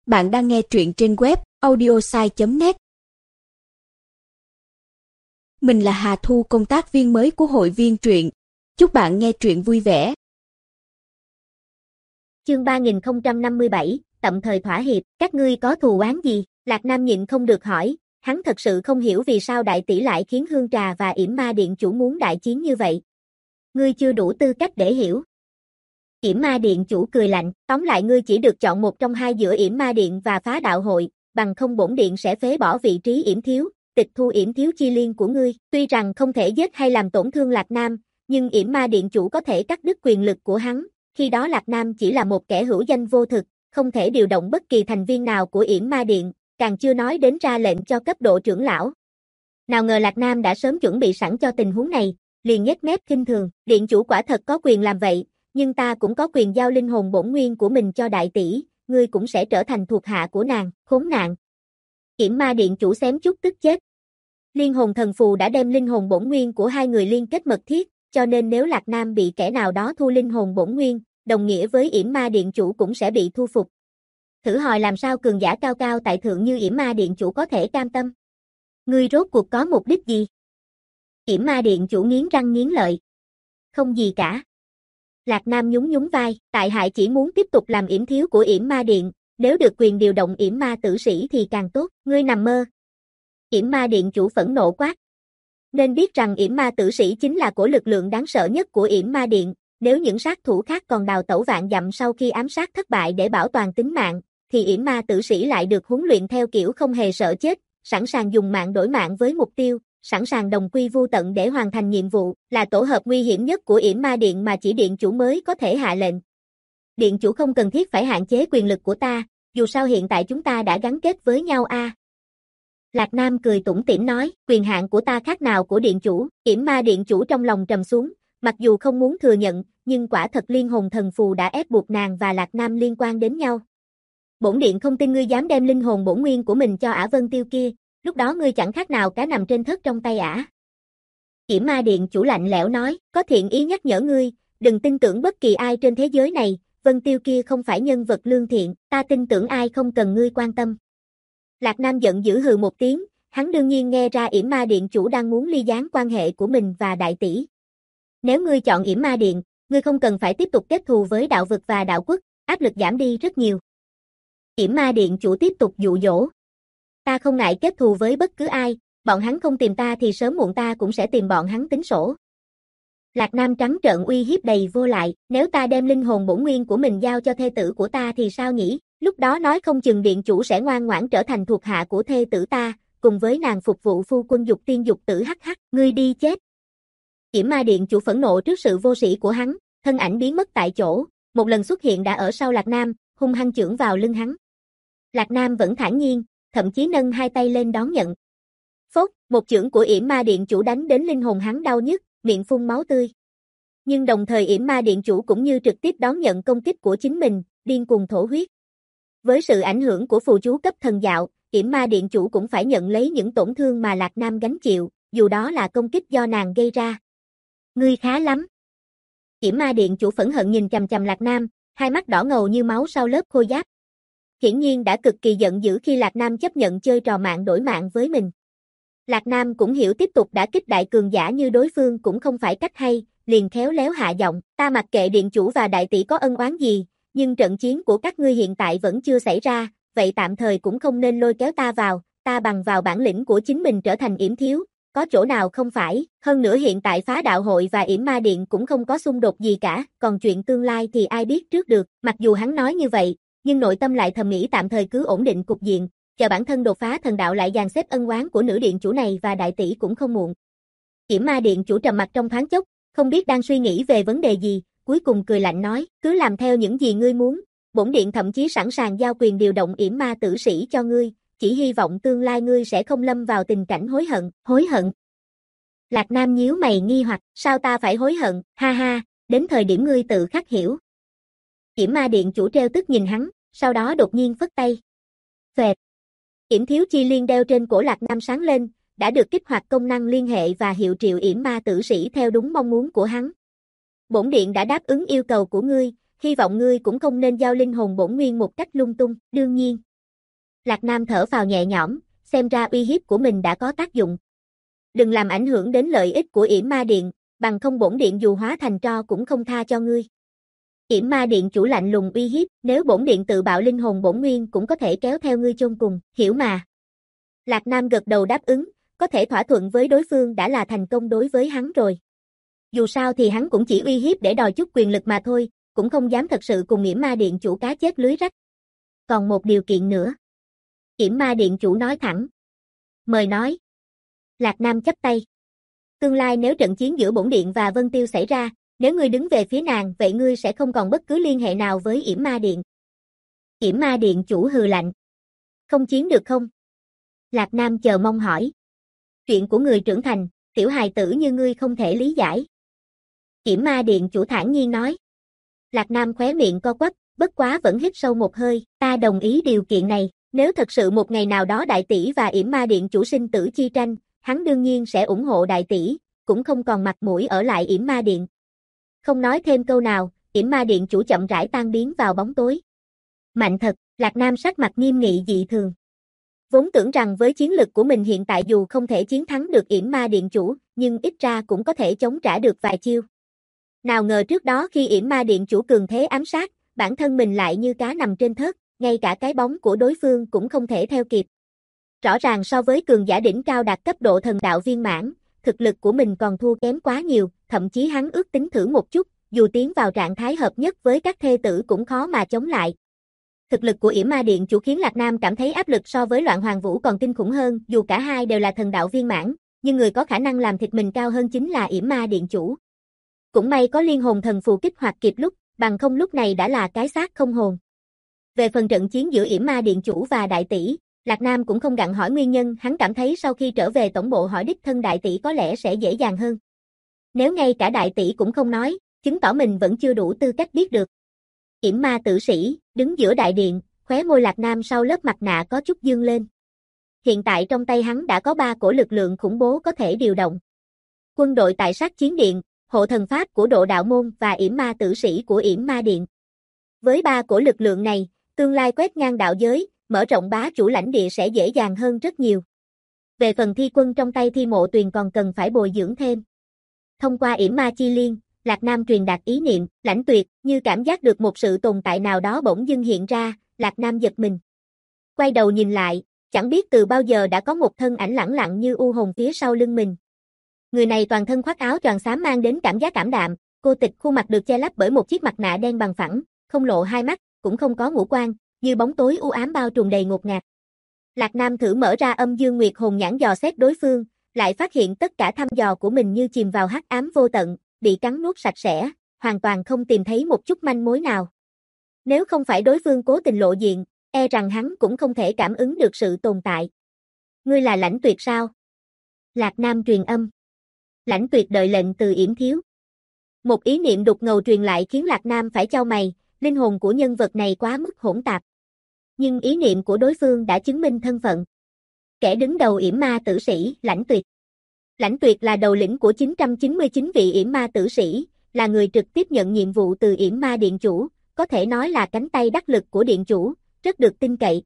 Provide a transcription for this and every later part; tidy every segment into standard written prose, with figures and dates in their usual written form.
Bạn đang nghe truyện trên web audiosai.net. Mình là Hà Thu, công tác viên mới của hội viên truyện. Chúc bạn nghe truyện vui vẻ. Chương 3057, tạm thời thỏa hiệp, các ngươi có thù oán gì? Lạc Nam nhịn không được hỏi, hắn thật sự không hiểu vì sao đại tỷ lại khiến Hương Trà và Yểm Ma Điện chủ muốn đại chiến như vậy. Ngươi chưa đủ tư cách để hiểu. Yểm Ma Điện chủ cười lạnh, tóm lại ngươi chỉ được chọn một trong hai giữa Yểm Ma Điện và Phá Đạo Hội, bằng không bổn điện sẽ phế bỏ vị trí Yểm Thiếu, tịch thu Yểm Thiếu chi liên của ngươi. Tuy rằng không thể giết hay làm tổn thương Lạc Nam, nhưng Yểm Ma Điện chủ có thể cắt đứt quyền lực của hắn. Khi đó Lạc Nam chỉ là một kẻ hữu danh vô thực, không thể điều động bất kỳ thành viên nào của Yểm Ma Điện, càng chưa nói đến ra lệnh cho cấp độ trưởng lão. Nào ngờ Lạc Nam đã sớm chuẩn bị sẵn cho tình huống này, liền nhếch mép khinh thường, điện chủ quả thật có quyền làm vậy, nhưng ta cũng có quyền giao linh hồn bổn nguyên của mình cho đại tỷ, ngươi cũng sẽ trở thành thuộc hạ của nàng, khốn nạn. Yểm Ma Điện chủ xém chút tức chết. Liên hồn thần phù đã đem linh hồn bổn nguyên của hai người liên kết mật thiết, cho nên nếu Lạc Nam bị kẻ nào đó thu linh hồn bổn nguyên, đồng nghĩa với Yểm Ma Điện chủ cũng sẽ bị thu phục. Thử hỏi làm sao cường giả cao cao tại thượng như Yểm Ma Điện chủ có thể cam tâm? Ngươi rốt cuộc có mục đích gì? Yểm Ma Điện chủ nghiến răng nghiến lợi. Không gì cả. Lạc Nam nhún nhún vai, tại hạ chỉ muốn tiếp tục làm yểm thiếu của Yểm Ma Điện, nếu được quyền điều động Yểm Ma tử sĩ thì càng tốt, ngươi nằm mơ. Yểm Ma Điện chủ phẫn nộ quát. Nên biết rằng Yểm Ma tử sĩ chính là của lực lượng đáng sợ nhất của Yểm Ma Điện, nếu những sát thủ khác còn đào tẩu vạn dặm sau khi ám sát thất bại để bảo toàn tính mạng, thì Yểm Ma tử sĩ lại được huấn luyện theo kiểu không hề sợ chết, sẵn sàng dùng mạng đổi mạng với mục tiêu, sẵn sàng đồng quy vu tận để hoàn thành nhiệm vụ, là tổ hợp nguy hiểm nhất của Yểm Ma Điện mà chỉ điện chủ mới có thể hạ lệnh. Điện chủ không cần thiết phải hạn chế quyền lực của ta, dù sao hiện tại chúng ta đã gắn kết với nhau a. Lạc Nam cười tủm tỉm nói, quyền hạn của ta khác nào của điện chủ? Yểm Ma Điện chủ trong lòng trầm xuống, mặc dù không muốn thừa nhận, nhưng quả thật liên hồn thần phù đã ép buộc nàng và Lạc Nam liên quan đến nhau. Bổn điện không tin ngươi dám đem linh hồn bổn nguyên của mình cho Ả Vân Tiêu kia, lúc đó ngươi chẳng khác nào cá nằm trên thớt trong tay ả. Yểm Ma Điện chủ lạnh lẽo nói, có thiện ý nhắc nhở ngươi, đừng tin tưởng bất kỳ ai trên thế giới này, Vân Tiêu kia không phải nhân vật lương thiện, ta tin tưởng ai không cần ngươi quan tâm. Lạc Nam giận dữ hừ một tiếng, hắn đương nhiên nghe ra Yểm Ma Điện chủ đang muốn ly gián quan hệ của mình và đại tỷ. Nếu ngươi chọn Yểm Ma Điện, ngươi không cần phải tiếp tục kết thù với đạo vực và đạo quốc, áp lực giảm đi rất nhiều. Yểm Ma Điện chủ tiếp tục dụ dỗ. Ta không ngại kết thù với bất cứ ai, bọn hắn không tìm ta thì sớm muộn ta cũng sẽ tìm bọn hắn tính sổ. Lạc Nam trắng trợn uy hiếp đầy vô lại, nếu ta đem linh hồn bổn nguyên của mình giao cho thê tử của ta thì sao nhỉ? Lúc đó nói không chừng điện chủ sẽ ngoan ngoãn trở thành thuộc hạ của thê tử ta, cùng với nàng phục vụ phu quân dục tiên dục tử hắc hắc, ngươi đi chết. Yểm Ma Điện chủ phẫn nộ trước sự vô sĩ của hắn, thân ảnh biến mất tại chỗ, một lần xuất hiện đã ở sau Lạc Nam, hung hăng chưởng vào lưng hắn. Lạc Nam vẫn thản nhiên, thậm chí nâng hai tay lên đón nhận. Phốt, một chưởng của Yểm Ma Điện chủ đánh đến linh hồn hắn đau nhức, miệng phun máu tươi. Nhưng đồng thời Yểm Ma Điện chủ cũng như trực tiếp đón nhận công kích của chính mình, điên cuồng thổ huyết. Với sự ảnh hưởng của phù chú cấp thần dạo, Yểm Ma Điện chủ cũng phải nhận lấy những tổn thương mà Lạc Nam gánh chịu, dù đó là công kích do nàng gây ra. Ngươi khá lắm. Yểm Ma Điện chủ phẫn hận nhìn chằm chằm Lạc Nam, hai mắt đỏ ngầu như máu sau lớp khôi giáp. Hiển nhiên đã cực kỳ giận dữ khi Lạc Nam chấp nhận chơi trò mạng đổi mạng với mình. Lạc Nam cũng hiểu tiếp tục đả kích đại cường giả như đối phương cũng không phải cách hay, liền khéo léo hạ giọng, ta mặc kệ điện chủ và đại tỷ có ân oán gì, nhưng trận chiến của các ngươi hiện tại vẫn chưa xảy ra, vậy tạm thời cũng không nên lôi kéo ta vào, ta bằng vào bản lĩnh của chính mình trở thành yểm thiếu, có chỗ nào không phải, hơn nữa hiện tại Phá Đạo Hội và Yểm Ma Điện cũng không có xung đột gì cả, còn chuyện tương lai thì ai biết trước được, mặc dù hắn nói như vậy, nhưng nội tâm lại thầm nghĩ tạm thời cứ ổn định cục diện, chờ bản thân đột phá thần đạo lại dàn xếp ân oán của nữ điện chủ này và đại tỷ cũng không muộn. Yểm Ma Điện chủ trầm mặt trong thoáng chốc, không biết đang suy nghĩ về vấn đề gì, cuối cùng cười lạnh nói, cứ làm theo những gì ngươi muốn, bổn điện thậm chí sẵn sàng giao quyền điều động Yểm Ma tử sĩ cho ngươi, chỉ hy vọng tương lai ngươi sẽ không lâm vào tình cảnh hối hận. Lạc Nam nhíu mày nghi hoặc, sao ta phải hối hận, ha ha, đến thời điểm ngươi tự khắc hiểu. Yểm Ma Điện chủ treo tức nhìn hắn, sau đó đột nhiên phất tay. Phệt. Yểm thiếu chi liên đeo trên cổ Lạc Nam sáng lên, đã được kích hoạt công năng liên hệ và hiệu triệu Yểm Ma tử sĩ theo đúng mong muốn của hắn. Bổn điện đã đáp ứng yêu cầu của ngươi, hy vọng ngươi cũng không nên giao linh hồn bổn nguyên một cách lung tung, đương nhiên, Lạc Nam thở phào nhẹ nhõm, xem ra uy hiếp của mình đã có tác dụng. Đừng làm ảnh hưởng đến lợi ích của Yểm Ma Điện, bằng không bổn điện dù hóa thành tro cũng không tha cho ngươi. Yểm Ma Điện chủ lạnh lùng uy hiếp, nếu bổn điện tự bạo linh hồn bổn nguyên cũng có thể kéo theo ngươi chôn cùng, hiểu mà. Lạc Nam gật đầu đáp ứng, có thể thỏa thuận với đối phương đã là thành công đối với hắn rồi. Dù sao thì hắn cũng chỉ uy hiếp để đòi chút quyền lực mà thôi, cũng không dám thật sự cùng Yểm Ma Điện chủ cá chết lưới rách. Còn một điều kiện nữa. Yểm Ma Điện chủ nói thẳng. Mời nói. Lạc Nam chắp tay. Tương lai nếu trận chiến giữa bổn điện và Vân Tiêu xảy ra, nếu ngươi đứng về phía nàng, vậy ngươi sẽ không còn bất cứ liên hệ nào với Yểm Ma Điện. Yểm Ma Điện chủ hừ lạnh. Không chiến được không? Lạc Nam chờ mong hỏi. Chuyện của người trưởng thành, tiểu hài tử như ngươi không thể lý giải. Yểm Ma Điện chủ thản nhiên nói. Lạc Nam khóe miệng co quắp, bất quá vẫn hít sâu một hơi, ta đồng ý điều kiện này, nếu thật sự một ngày nào đó đại tỷ và Yểm Ma Điện chủ sinh tử chi tranh, hắn đương nhiên sẽ ủng hộ đại tỷ, cũng không còn mặt mũi ở lại Yểm Ma Điện. Không nói thêm câu nào, Yểm Ma Điện chủ chậm rãi tan biến vào bóng tối. Mạnh thật, Lạc Nam sắc mặt nghiêm nghị dị thường. Vốn tưởng rằng với chiến lực của mình hiện tại dù không thể chiến thắng được Yểm Ma Điện chủ, nhưng ít ra cũng có thể chống trả được vài chiêu. Nào ngờ trước đó khi Yểm Ma Điện chủ cường thế ám sát, bản thân mình lại như cá nằm trên thớt, ngay cả cái bóng của đối phương cũng không thể theo kịp. Rõ ràng so với cường giả đỉnh cao đạt cấp độ thần đạo viên mãn, thực lực của mình còn thua kém quá nhiều, thậm chí hắn ước tính thử một chút, dù tiến vào trạng thái hợp nhất với các thê tử cũng khó mà chống lại. Thực lực của Yểm Ma Điện chủ khiến Lạc Nam cảm thấy áp lực so với Loạn Hoàng Vũ còn kinh khủng hơn, dù cả hai đều là thần đạo viên mãn, nhưng người có khả năng làm thịt mình cao hơn chính là Yểm Ma Điện chủ. Cũng may có liên hồn thần phù kích hoạt kịp lúc, bằng không lúc này đã là cái xác không hồn. Về phần trận chiến giữa Yểm Ma Điện chủ và đại tỷ, Lạc Nam cũng không gặng hỏi nguyên nhân, hắn cảm thấy sau khi trở về tổng bộ hỏi đích thân đại tỷ có lẽ sẽ dễ dàng hơn. Nếu ngay cả đại tỷ cũng không nói, chứng tỏ mình vẫn chưa đủ tư cách biết được. Yểm Ma tử sĩ, đứng giữa đại điện, khóe môi Lạc Nam sau lớp mặt nạ có chút dương lên. Hiện tại trong tay hắn đã có 3 cổ lực lượng khủng bố có thể điều động. Quân đội tại sát chiến điện, hộ thần pháp của Độ Đạo Môn và Yểm Ma tử sĩ của Yểm Ma Điện. Với 3 cổ lực lượng này, tương lai quét ngang đạo giới, mở rộng bá chủ lãnh địa sẽ dễ dàng hơn rất nhiều. Về phần thi quân trong tay Thi Mộ Tuyền còn cần phải bồi dưỡng thêm. Thông qua Yểm Ma Chi Liên, Lạc Nam truyền đạt ý niệm, Lãnh Tuyệt, như cảm giác được một sự tồn tại nào đó bỗng dưng hiện ra, Lạc Nam giật mình. Quay đầu nhìn lại, chẳng biết từ bao giờ đã có một thân ảnh lẳng lặng như u hồn phía sau lưng mình. Người này toàn thân khoác áo choàng xám mang đến cảm giác ảm đạm, cô tịch, khuôn mặt được che lấp bởi một chiếc mặt nạ đen bằng phẳng, không lộ hai mắt, cũng không có ngũ quan, như bóng tối u ám bao trùm đầy ngột ngạt. Lạc Nam thử mở ra Âm Dương Nguyệt hồn nhãn dò xét đối phương, lại phát hiện tất cả thăm dò của mình như chìm vào hắc ám vô tận, bị cắn nuốt sạch sẽ, hoàn toàn không tìm thấy một chút manh mối nào. Nếu không phải đối phương cố tình lộ diện, e rằng hắn cũng không thể cảm ứng được sự tồn tại. Ngươi là Lãnh Tuyệt sao? Lạc Nam truyền âm. Lãnh Tuyệt đợi lệnh từ Yểm Thiếu. Một ý niệm đục ngầu truyền lại khiến Lạc Nam phải chau mày, linh hồn của nhân vật này quá mức hỗn tạp. Nhưng ý niệm của đối phương đã chứng minh thân phận. Kẻ đứng đầu Yểm Ma tử sĩ, Lãnh Tuyệt. Lãnh Tuyệt là đầu lĩnh của 999 vị Yểm Ma tử sĩ, là người trực tiếp nhận nhiệm vụ từ Yểm Ma Điện chủ, có thể nói là cánh tay đắc lực của Điện chủ, rất được tin cậy.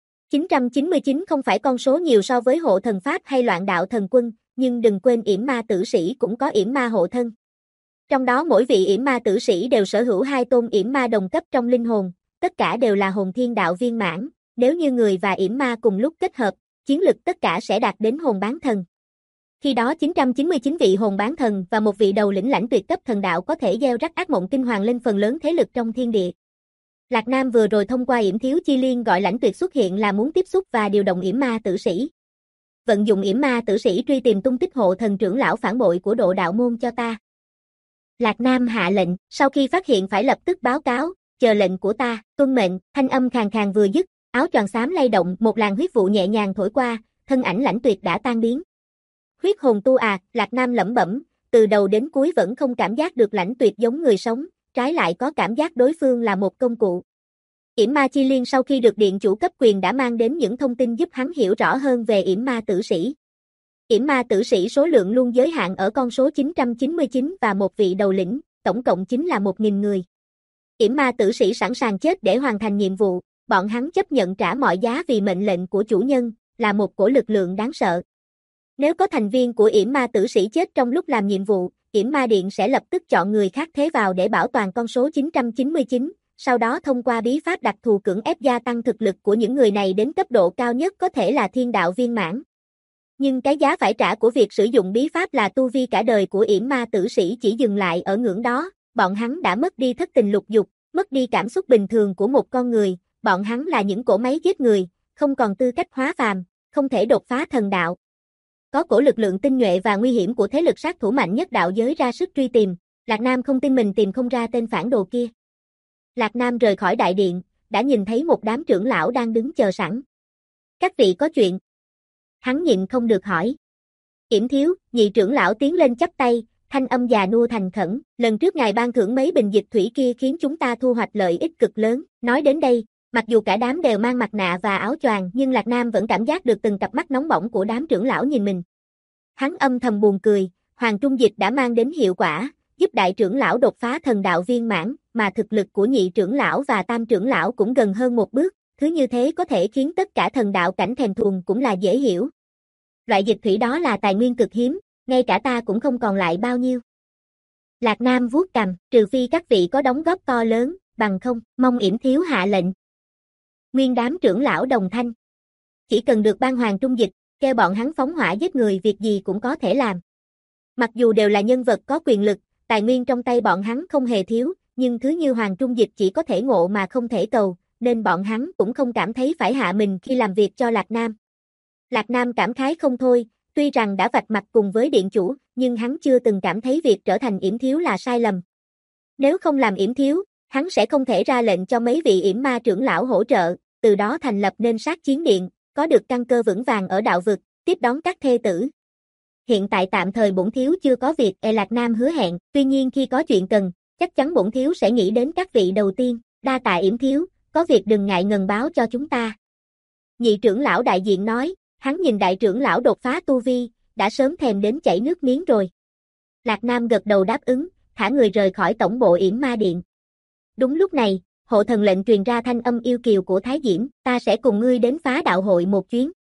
999 không phải con số nhiều so với hộ thần pháp hay loạn đạo thần quân, nhưng đừng quên Yểm Ma tử sĩ cũng có Yểm Ma hộ thân. Trong đó mỗi vị Yểm Ma tử sĩ đều sở hữu 2 tôn Yểm Ma đồng cấp trong linh hồn, tất cả đều là hồn thiên đạo viên mãn, nếu như người và Yểm Ma cùng lúc kết hợp, chiến lực tất cả sẽ đạt đến hồn bán thần. Khi đó 999 vị hồn bán thần và một vị đầu lĩnh Lãnh Tuyệt cấp thần đạo có thể gieo rắc ác mộng kinh hoàng lên phần lớn thế lực trong thiên địa. Lạc Nam vừa rồi thông qua Yểm Thiếu Chi Liên gọi Lãnh Tuyệt xuất hiện là muốn tiếp xúc và điều động Yểm Ma tử sĩ. Vận dụng Yểm Ma tử sĩ truy tìm tung tích hộ thần trưởng lão phản bội của Độ Đạo Môn cho ta. Lạc Nam hạ lệnh, sau khi phát hiện phải lập tức báo cáo, chờ lệnh của ta, tuân mệnh, thanh âm khàn khàn vừa dứt, áo choàng xám lay động, một làn huyết vụ nhẹ nhàng thổi qua, thân ảnh Lãnh Tuyệt đã tan biến. Huyết hồn tu à, Lạc Nam lẩm bẩm, từ đầu đến cuối vẫn không cảm giác được Lãnh Tuyệt giống người sống, trái lại có cảm giác đối phương là một công cụ. Yểm Ma Chi Liên sau khi được điện chủ cấp quyền đã mang đến những thông tin giúp hắn hiểu rõ hơn về Yểm Ma tử sĩ. Yểm Ma tử sĩ số lượng luôn giới hạn ở con số 999 và một vị đầu lĩnh, tổng cộng chính là 1000 người. Yểm Ma tử sĩ sẵn sàng chết để hoàn thành nhiệm vụ, bọn hắn chấp nhận trả mọi giá vì mệnh lệnh của chủ nhân, là một cổ lực lượng đáng sợ. Nếu có thành viên của yểm ma tử sĩ chết trong lúc làm nhiệm vụ, yểm ma điện sẽ lập tức chọn người khác thế vào để bảo toàn con số 999, sau đó thông qua bí pháp đặc thù cưỡng ép gia tăng thực lực của những người này đến cấp độ cao nhất có thể là thiên đạo viên mãn. Nhưng cái giá phải trả của việc sử dụng bí pháp là tu vi cả đời của yểm ma tử sĩ chỉ dừng lại ở ngưỡng đó, bọn hắn đã mất đi thất tình lục dục, mất đi cảm xúc bình thường của một con người, bọn hắn là những cỗ máy giết người, không còn tư cách hóa phàm, không thể đột phá thần đạo. Có cổ lực lượng tinh nhuệ và nguy hiểm của thế lực sát thủ mạnh nhất đạo giới ra sức truy tìm, Lạc Nam không tin mình tìm không ra tên phản đồ kia. Lạc Nam rời khỏi đại điện, đã nhìn thấy một đám trưởng lão đang đứng chờ sẵn. Các vị có chuyện. Hắn nhịn không được hỏi. Yểm thiếu, nhị trưởng lão tiến lên chắp tay, thanh âm già nua thành khẩn, lần trước ngài ban thưởng mấy bình dịch thủy kia khiến chúng ta thu hoạch lợi ích cực lớn. Nói đến đây, mặc dù cả đám đều mang mặt nạ và áo choàng nhưng Lạc Nam vẫn cảm giác được từng cặp mắt nóng bỏng của đám trưởng lão nhìn mình. Hắn âm thầm buồn cười, Hoàng Trung Dịch đã mang đến hiệu quả, giúp đại trưởng lão đột phá thần đạo viên mãn, mà thực lực của nhị trưởng lão và tam trưởng lão cũng gần hơn một bước, thứ như thế có thể khiến tất cả thần đạo cảnh thèm thuồng cũng là dễ hiểu. Loại dịch thủy đó là tài nguyên cực hiếm, ngay cả ta cũng không còn lại bao nhiêu. Lạc Nam vuốt cằm, trừ phi các vị có đóng góp to lớn, bằng không, mong yểm thiếu hạ lệnh. Nguyên đám trưởng lão đồng thanh. Chỉ cần được ban Hoàng Trung Dịch, kêu bọn hắn phóng hỏa giết người việc gì cũng có thể làm. Mặc dù đều là nhân vật có quyền lực, tài nguyên trong tay bọn hắn không hề thiếu, nhưng thứ như Hoàng Trung Dịch chỉ có thể ngộ mà không thể cầu, nên bọn hắn cũng không cảm thấy phải hạ mình khi làm việc cho Lạc Nam. Lạc Nam cảm khái không thôi, tuy rằng đã vạch mặt cùng với điện chủ, nhưng hắn chưa từng cảm thấy việc trở thành yểm thiếu là sai lầm. Nếu không làm yểm thiếu, hắn sẽ không thể ra lệnh cho mấy vị yểm ma trưởng lão hỗ trợ, từ đó thành lập nên sát chiến điện, có được căn cơ vững vàng ở đạo vực, tiếp đón các thê tử. Hiện tại tạm thời bổn thiếu chưa có việc, Lạc Nam hứa hẹn, tuy nhiên khi có chuyện cần, chắc chắn bổn thiếu sẽ nghĩ đến các vị đầu tiên, đa tạ yểm thiếu, có việc đừng ngại ngần báo cho chúng ta. Nhị trưởng lão đại diện nói, hắn nhìn đại trưởng lão đột phá tu vi, đã sớm thèm đến chảy nước miếng rồi. Lạc Nam gật đầu đáp ứng, thả người rời khỏi tổng bộ yểm ma điện. Đúng lúc này, hộ thần lệnh truyền ra thanh âm yêu kiều của Thái Diễm, ta sẽ cùng ngươi đến phá đạo hội một chuyến.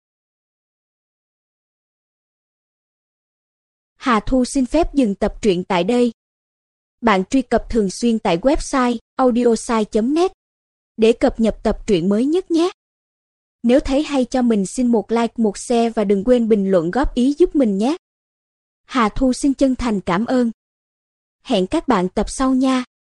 Hà Thu xin phép dừng tập truyện tại đây. Bạn truy cập thường xuyên tại website audiosai.net để cập nhật tập truyện mới nhất nhé. Nếu thấy hay cho mình xin một like, một share và đừng quên bình luận góp ý giúp mình nhé. Hà Thu xin chân thành cảm ơn. Hẹn các bạn tập sau nha.